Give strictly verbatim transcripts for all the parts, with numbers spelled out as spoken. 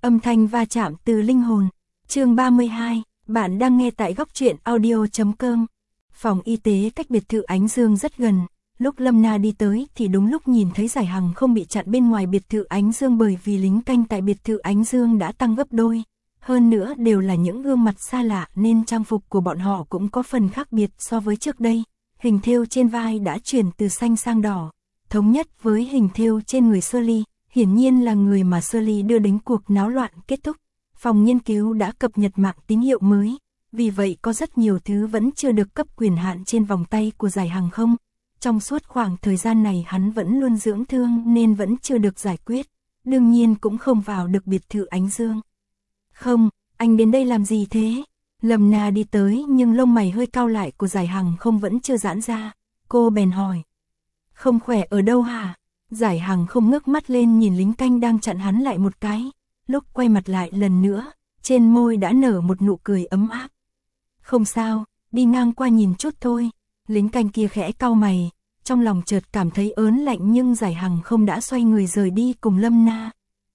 Âm thanh va chạm từ linh hồn. Chương ba mươi hai, bạn đang nghe tại góc truyện audio chấm com. Phòng y tế cách biệt thự Ánh Dương rất gần. Lúc Lâm Na đi tới thì đúng lúc nhìn thấy Giải Hằng không bị chặn bên ngoài biệt thự Ánh Dương, bởi vì lính canh tại biệt thự Ánh Dương đã tăng gấp đôi. Hơn nữa đều là những gương mặt xa lạ nên trang phục của bọn họ cũng có phần khác biệt so với trước đây. Hình thêu trên vai đã chuyển từ xanh sang đỏ, thống nhất với hình thêu trên người Shirley, hiển nhiên là người mà Shirley đưa đến cuộc náo loạn kết thúc. Phòng nghiên cứu đã cập nhật mạng tín hiệu mới, vì vậy có rất nhiều thứ vẫn chưa được cấp quyền hạn trên vòng tay của Giải Hằng không. Trong suốt khoảng thời gian này hắn vẫn luôn dưỡng thương nên vẫn chưa được giải quyết, đương nhiên cũng không vào được biệt thự Ánh Dương. Không, anh đến đây làm gì thế? Lâm Na đi tới nhưng lông mày hơi cau lại của Giải Hằng không vẫn chưa giãn ra, cô bèn hỏi. Không khỏe ở đâu hả? Giải Hằng không ngước mắt lên nhìn lính canh đang chặn hắn lại một cái, lúc quay mặt lại lần nữa, trên môi đã nở một nụ cười ấm áp. Không sao, đi ngang qua nhìn chút thôi. Lính canh kia khẽ cau mày, trong lòng chợt cảm thấy ớn lạnh, nhưng Giải Hằng không đã xoay người rời đi cùng Lâm Na.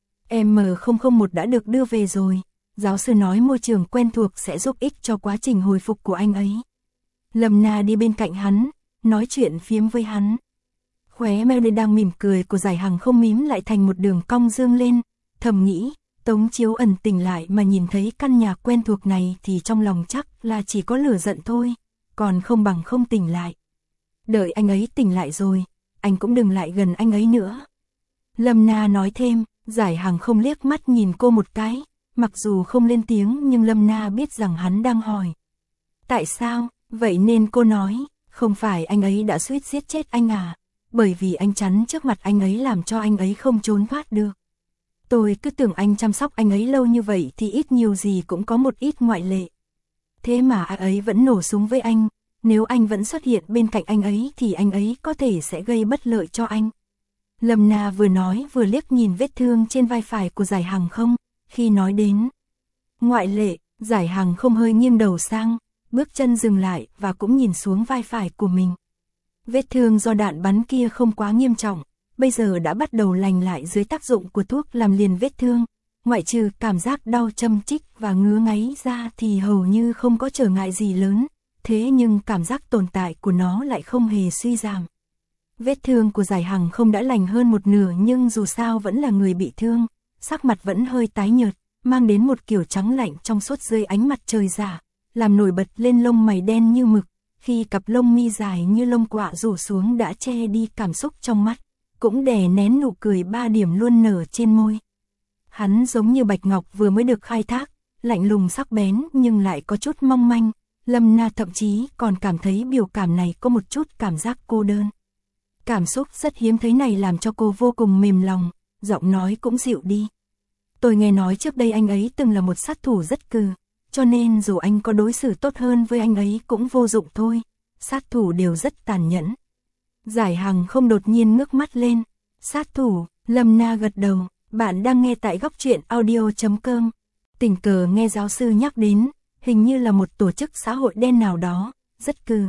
M không không một đã được đưa về rồi, giáo sư nói môi trường quen thuộc sẽ giúp ích cho quá trình hồi phục của anh ấy. Lâm Na đi bên cạnh hắn, nói chuyện phiếm với hắn. Khóe môi đang mỉm cười của Giải Hằng không mím lại thành một đường cong dương lên, thầm nghĩ, Tống Chiếu Ẩn tỉnh lại mà nhìn thấy căn nhà quen thuộc này thì trong lòng chắc là chỉ có lửa giận thôi, còn không bằng không tỉnh lại. Đợi anh ấy tỉnh lại rồi, anh cũng đừng lại gần anh ấy nữa. Lâm Na nói thêm. Giải Hằng không liếc mắt nhìn cô một cái, mặc dù không lên tiếng nhưng Lâm Na biết rằng hắn đang hỏi. Tại sao? Vậy nên cô nói, không phải anh ấy đã suýt giết chết anh à? Bởi vì anh chắn trước mặt anh ấy làm cho anh ấy không trốn thoát được. Tôi cứ tưởng anh chăm sóc anh ấy lâu như vậy thì ít nhiều gì cũng có một ít ngoại lệ. Thế mà anh ấy vẫn nổ súng với anh, nếu anh vẫn xuất hiện bên cạnh anh ấy thì anh ấy có thể sẽ gây bất lợi cho anh. Lâm Na vừa nói vừa liếc nhìn vết thương trên vai phải của Giải Hằng không, khi nói đến ngoại lệ, Giải Hằng không hơi nghiêng đầu sang, bước chân dừng lại và cũng nhìn xuống vai phải của mình. Vết thương do đạn bắn kia không quá nghiêm trọng, bây giờ đã bắt đầu lành lại dưới tác dụng của thuốc làm liền vết thương, ngoại trừ cảm giác đau châm chích và ngứa ngáy ra thì hầu như không có trở ngại gì lớn, thế nhưng cảm giác tồn tại của nó lại không hề suy giảm. Vết thương của Giải Hằng không đã lành hơn một nửa nhưng dù sao vẫn là người bị thương, sắc mặt vẫn hơi tái nhợt, mang đến một kiểu trắng lạnh trong suốt dưới ánh mặt trời rả, làm nổi bật lên lông mày đen như mực, khi cặp lông mi dài như lông quạ rủ xuống đã che đi cảm xúc trong mắt, cũng đè nén nụ cười ba điểm luôn nở trên môi. Hắn giống như bạch ngọc vừa mới được khai thác, lạnh lùng sắc bén nhưng lại có chút mong manh, Lâm Na thậm chí còn cảm thấy biểu cảm này có một chút cảm giác cô đơn. Cảm xúc rất hiếm thấy này làm cho cô vô cùng mềm lòng, giọng nói cũng dịu đi. Tôi nghe nói trước đây anh ấy từng là một sát thủ rất cừ, cho nên dù anh có đối xử tốt hơn với anh ấy cũng vô dụng thôi, sát thủ đều rất tàn nhẫn. Giải Hằng không đột nhiên ngước mắt lên, sát thủ, Lâm Na gật đầu, bạn đang nghe tại góc truyện audio chấm com. Tình cờ nghe giáo sư nhắc đến, hình như là một tổ chức xã hội đen nào đó, rất cừ.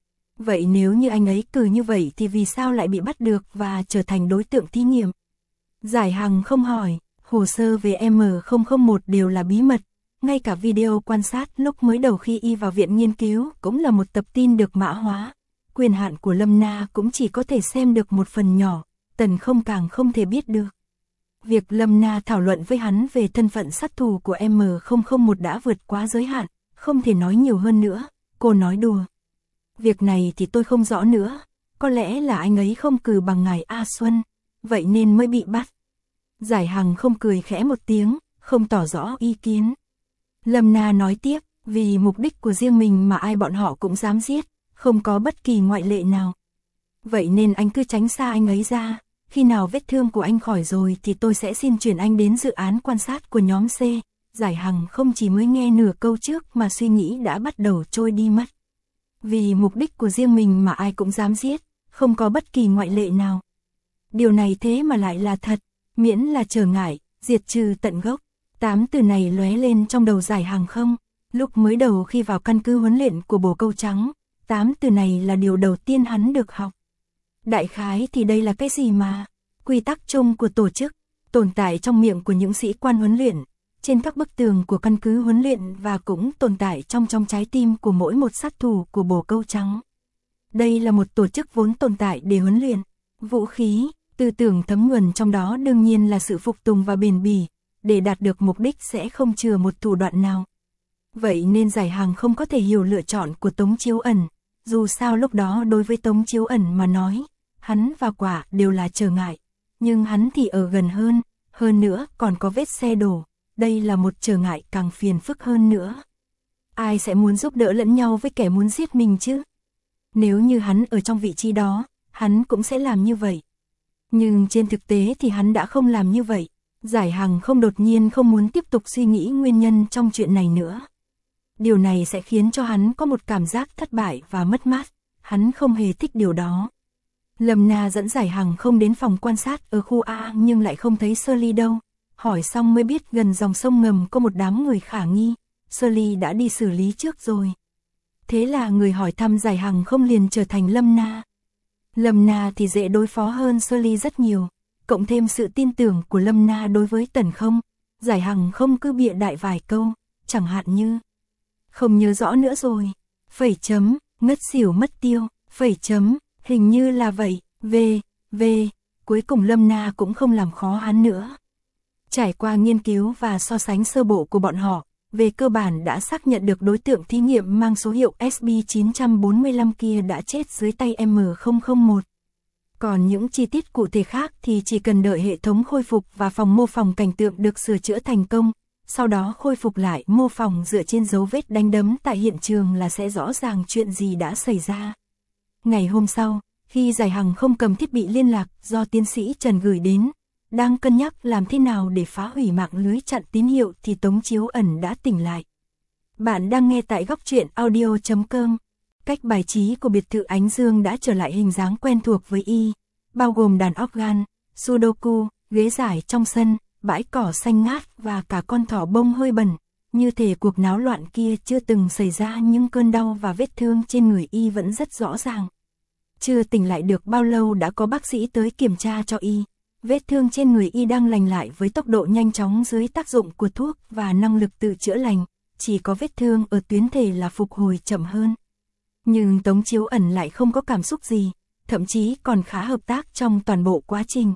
Vậy nếu như anh ấy cừ như vậy thì vì sao lại bị bắt được và trở thành đối tượng thí nghiệm? Giải Hằng không hỏi, hồ sơ về M không không một đều là bí mật, ngay cả video quan sát lúc mới đầu khi y vào viện nghiên cứu cũng là một tập tin được mã hóa. Quyền hạn của Lâm Na cũng chỉ có thể xem được một phần nhỏ, Tần không càng không thể biết được. Việc Lâm Na thảo luận với hắn về thân phận sát thủ của M không không một đã vượt quá giới hạn, không thể nói nhiều hơn nữa, cô nói đùa. Việc này thì tôi không rõ nữa, có lẽ là anh ấy không cừ bằng ngài A Xuân, vậy nên mới bị bắt. Giải Hằng không cười khẽ một tiếng, không tỏ rõ ý kiến. Lâm Na nói tiếp, vì mục đích của riêng mình mà ai bọn họ cũng dám giết, không có bất kỳ ngoại lệ nào. Vậy nên anh cứ tránh xa anh ấy ra, khi nào vết thương của anh khỏi rồi thì tôi sẽ xin chuyển anh đến dự án quan sát của nhóm C. Giải Hằng không chỉ mới nghe nửa câu trước mà suy nghĩ đã bắt đầu trôi đi mất. Vì mục đích của riêng mình mà ai cũng dám giết, không có bất kỳ ngoại lệ nào. Điều này thế mà lại là thật, miễn là trở ngại, diệt trừ tận gốc. Tám từ này lóe lên trong đầu Giải Hằng không, lúc mới đầu khi vào căn cứ huấn luyện của Bồ Câu Trắng, tám từ này là điều đầu tiên hắn được học. Đại khái thì đây là cái gì mà? Quy tắc chung của tổ chức, tồn tại trong miệng của những sĩ quan huấn luyện, trên các bức tường của căn cứ huấn luyện và cũng tồn tại trong trong trái tim của mỗi một sát thủ của bồ câu trắng. Đây là một tổ chức vốn tồn tại để huấn luyện, vũ khí, tư tưởng thấm nhuần trong đó đương nhiên là sự phục tùng và bền bỉ, để đạt được mục đích sẽ không chừa một thủ đoạn nào. Vậy nên Giải Hằng không có thể hiểu lựa chọn của Tống Chiếu Ẩn, dù sao lúc đó đối với Tống Chiếu Ẩn mà nói, hắn và Quả đều là trở ngại, nhưng hắn thì ở gần hơn, hơn nữa còn có vết xe đổ, đây là một trở ngại càng phiền phức hơn nữa. Ai sẽ muốn giúp đỡ lẫn nhau với kẻ muốn giết mình chứ? Nếu như hắn ở trong vị trí đó, hắn cũng sẽ làm như vậy. Nhưng trên thực tế thì hắn đã không làm như vậy. Giải Hằng không đột nhiên không muốn tiếp tục suy nghĩ nguyên nhân trong chuyện này nữa. Điều này sẽ khiến cho hắn có một cảm giác thất bại và mất mát, hắn không hề thích điều đó. Lâm Na dẫn Giải Hằng không đến phòng quan sát ở khu A nhưng lại không thấy Shirley đâu. Hỏi xong mới biết gần dòng sông ngầm có một đám người khả nghi, Shirley đã đi xử lý trước rồi. Thế là người hỏi thăm Giải Hằng không liền trở thành Lâm Na. Lâm Na thì dễ đối phó hơn Shirley rất nhiều, cộng thêm sự tin tưởng của Lâm Na đối với Tần Không, Giải Hằng không cứ bịa đại vài câu, chẳng hạn như không nhớ rõ nữa rồi, phẩy chấm, ngất xỉu mất tiêu, phẩy chấm, hình như là vậy, v, v, cuối cùng Lâm Na cũng không làm khó hắn nữa. Trải qua nghiên cứu và so sánh sơ bộ của bọn họ, về cơ bản đã xác nhận được đối tượng thí nghiệm mang số hiệu S B chín bốn lăm kia đã chết dưới tay M không không một. Còn những chi tiết cụ thể khác thì chỉ cần đợi hệ thống khôi phục và phòng mô phỏng cảnh tượng được sửa chữa thành công, sau đó khôi phục lại mô phỏng dựa trên dấu vết đánh đấm tại hiện trường là sẽ rõ ràng chuyện gì đã xảy ra. Ngày hôm sau, khi Giải Hằng không cầm thiết bị liên lạc do tiến sĩ Trần gửi đến, đang cân nhắc làm thế nào để phá hủy mạng lưới chặn tín hiệu thì Tống Chiếu Ẩn đã tỉnh lại. Bạn đang nghe tại góc truyện audio chấm com. Cách bài trí của biệt thự Ánh Dương đã trở lại hình dáng quen thuộc với y, bao gồm đàn organ, sudoku, ghế giải trong sân, bãi cỏ xanh ngát và cả con thỏ bông hơi bẩn. Như thể cuộc náo loạn kia chưa từng xảy ra nhưng cơn đau và vết thương trên người y vẫn rất rõ ràng. Chưa tỉnh lại được bao lâu đã có bác sĩ tới kiểm tra cho y. Vết thương trên người y đang lành lại với tốc độ nhanh chóng dưới tác dụng của thuốc và năng lực tự chữa lành, chỉ có vết thương ở tuyến thể là phục hồi chậm hơn. Nhưng Tống Chiếu Ẩn lại không có cảm xúc gì, thậm chí còn khá hợp tác trong toàn bộ quá trình.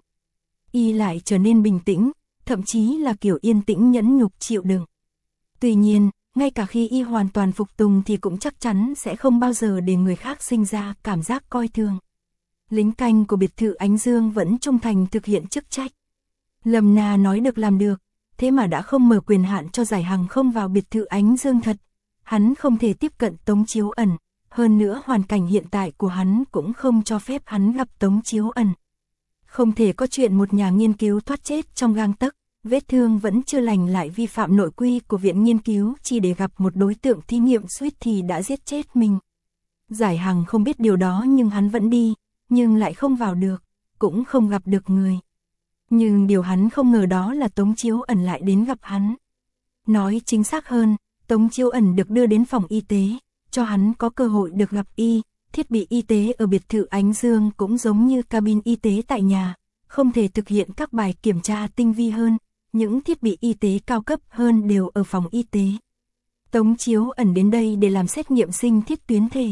Y lại trở nên bình tĩnh, thậm chí là kiểu yên tĩnh nhẫn nhục chịu đựng. Tuy nhiên, ngay cả khi y hoàn toàn phục tùng thì cũng chắc chắn sẽ không bao giờ để người khác sinh ra cảm giác coi thường. Lính canh của biệt thự Ánh Dương vẫn trung thành thực hiện chức trách. Lâm Na nói được làm được, thế mà đã không mở quyền hạn cho Giải Hằng không vào biệt thự Ánh Dương thật. Hắn không thể tiếp cận Tống Chiếu Ẩn, hơn nữa hoàn cảnh hiện tại của hắn cũng không cho phép hắn gặp Tống Chiếu Ẩn. Không thể có chuyện một nhà nghiên cứu thoát chết trong gang tấc, vết thương vẫn chưa lành lại vi phạm nội quy của viện nghiên cứu chỉ để gặp một đối tượng thí nghiệm suýt thì đã giết chết mình. Giải Hằng không biết điều đó nhưng hắn vẫn đi, nhưng lại không vào được, cũng không gặp được người. Nhưng điều hắn không ngờ đó là Tống Chiếu Ẩn lại đến gặp hắn. Nói chính xác hơn, Tống Chiếu Ẩn được đưa đến phòng y tế, cho hắn có cơ hội được gặp y. Thiết bị y tế ở biệt thự Ánh Dương cũng giống như cabin y tế tại nhà, không thể thực hiện các bài kiểm tra tinh vi hơn, những thiết bị y tế cao cấp hơn đều ở phòng y tế. Tống Chiếu Ẩn đến đây để làm xét nghiệm sinh thiết tuyến thể.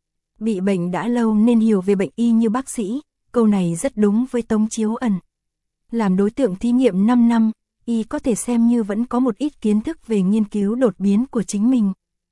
Bị bệnh đã lâu nên hiểu về bệnh y như bác sĩ, câu này rất đúng với Tống Chiếu Ẩn. Làm đối tượng thí nghiệm năm năm, y có thể xem như vẫn có một ít kiến thức về nghiên cứu đột biến của chính mình.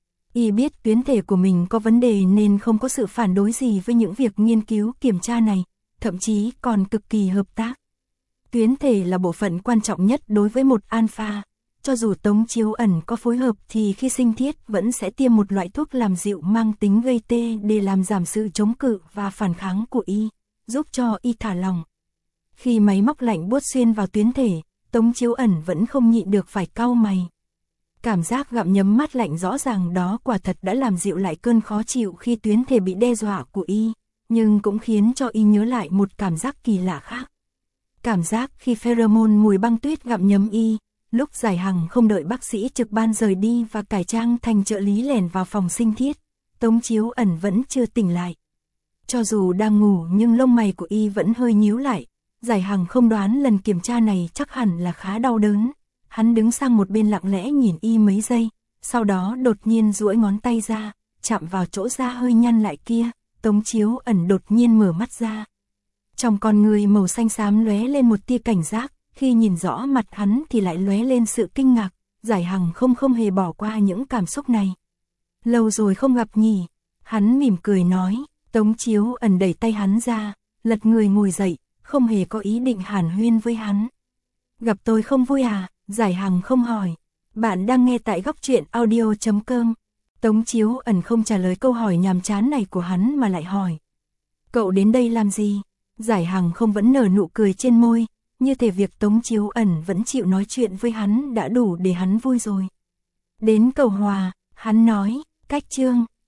Y biết tuyến thể của mình có vấn đề nên không có sự phản đối gì với những việc nghiên cứu kiểm tra này, thậm chí còn cực kỳ hợp tác. Tuyến thể là bộ phận quan trọng nhất đối với một alpha. Cho dù Tống Chiếu Ẩn có phối hợp thì khi sinh thiết vẫn sẽ tiêm một loại thuốc làm dịu mang tính gây tê để làm giảm sự chống cự và phản kháng của y, giúp cho y thả lỏng. Khi máy móc lạnh buốt xuyên vào tuyến thể, Tống Chiếu Ẩn vẫn không nhịn được phải cau mày. Cảm giác gặm nhấm mát lạnh rõ ràng đó quả thật đã làm dịu lại cơn khó chịu khi tuyến thể bị đe dọa của y, nhưng cũng khiến cho y nhớ lại một cảm giác kỳ lạ khác. Cảm giác khi pheromone mùi băng tuyết gặm nhấm y, lúc Giải Hằng không đợi bác sĩ trực ban rời đi và cải trang thành trợ lý lẻn vào phòng sinh thiết, Tống Chiếu Ẩn vẫn chưa tỉnh lại. Cho dù đang ngủ nhưng lông mày của y vẫn hơi nhíu lại, Giải Hằng không đoán lần kiểm tra này chắc hẳn là khá đau đớn. Hắn đứng sang một bên lặng lẽ nhìn y mấy giây, sau đó đột nhiên duỗi ngón tay ra, chạm vào chỗ da hơi nhăn lại kia, Tống Chiếu Ẩn đột nhiên mở mắt ra. Trong con người màu xanh xám lóe lên một tia cảnh giác, khi nhìn rõ mặt hắn thì lại lóe lên sự kinh ngạc, Giải Hằng không không hề bỏ qua những cảm xúc này. Lâu rồi không gặp nhỉ, hắn mỉm cười nói. Tống Chiếu Ẩn đẩy tay hắn ra, lật người ngồi dậy, không hề có ý định hàn huyên với hắn. Gặp tôi không vui à? Giải Hằng không hỏi. Bạn đang nghe tại góc truyện audio chấm com. Tống Chiếu Ẩn không trả lời câu hỏi nhàm chán này của hắn mà lại hỏi. Cậu đến đây làm gì? Giải Hằng không vẫn nở nụ cười trên môi, như thể việc Tống Chiếu Ẩn vẫn chịu nói chuyện với hắn đã đủ để hắn vui rồi. Đến cầu hòa, hắn nói, cách chương.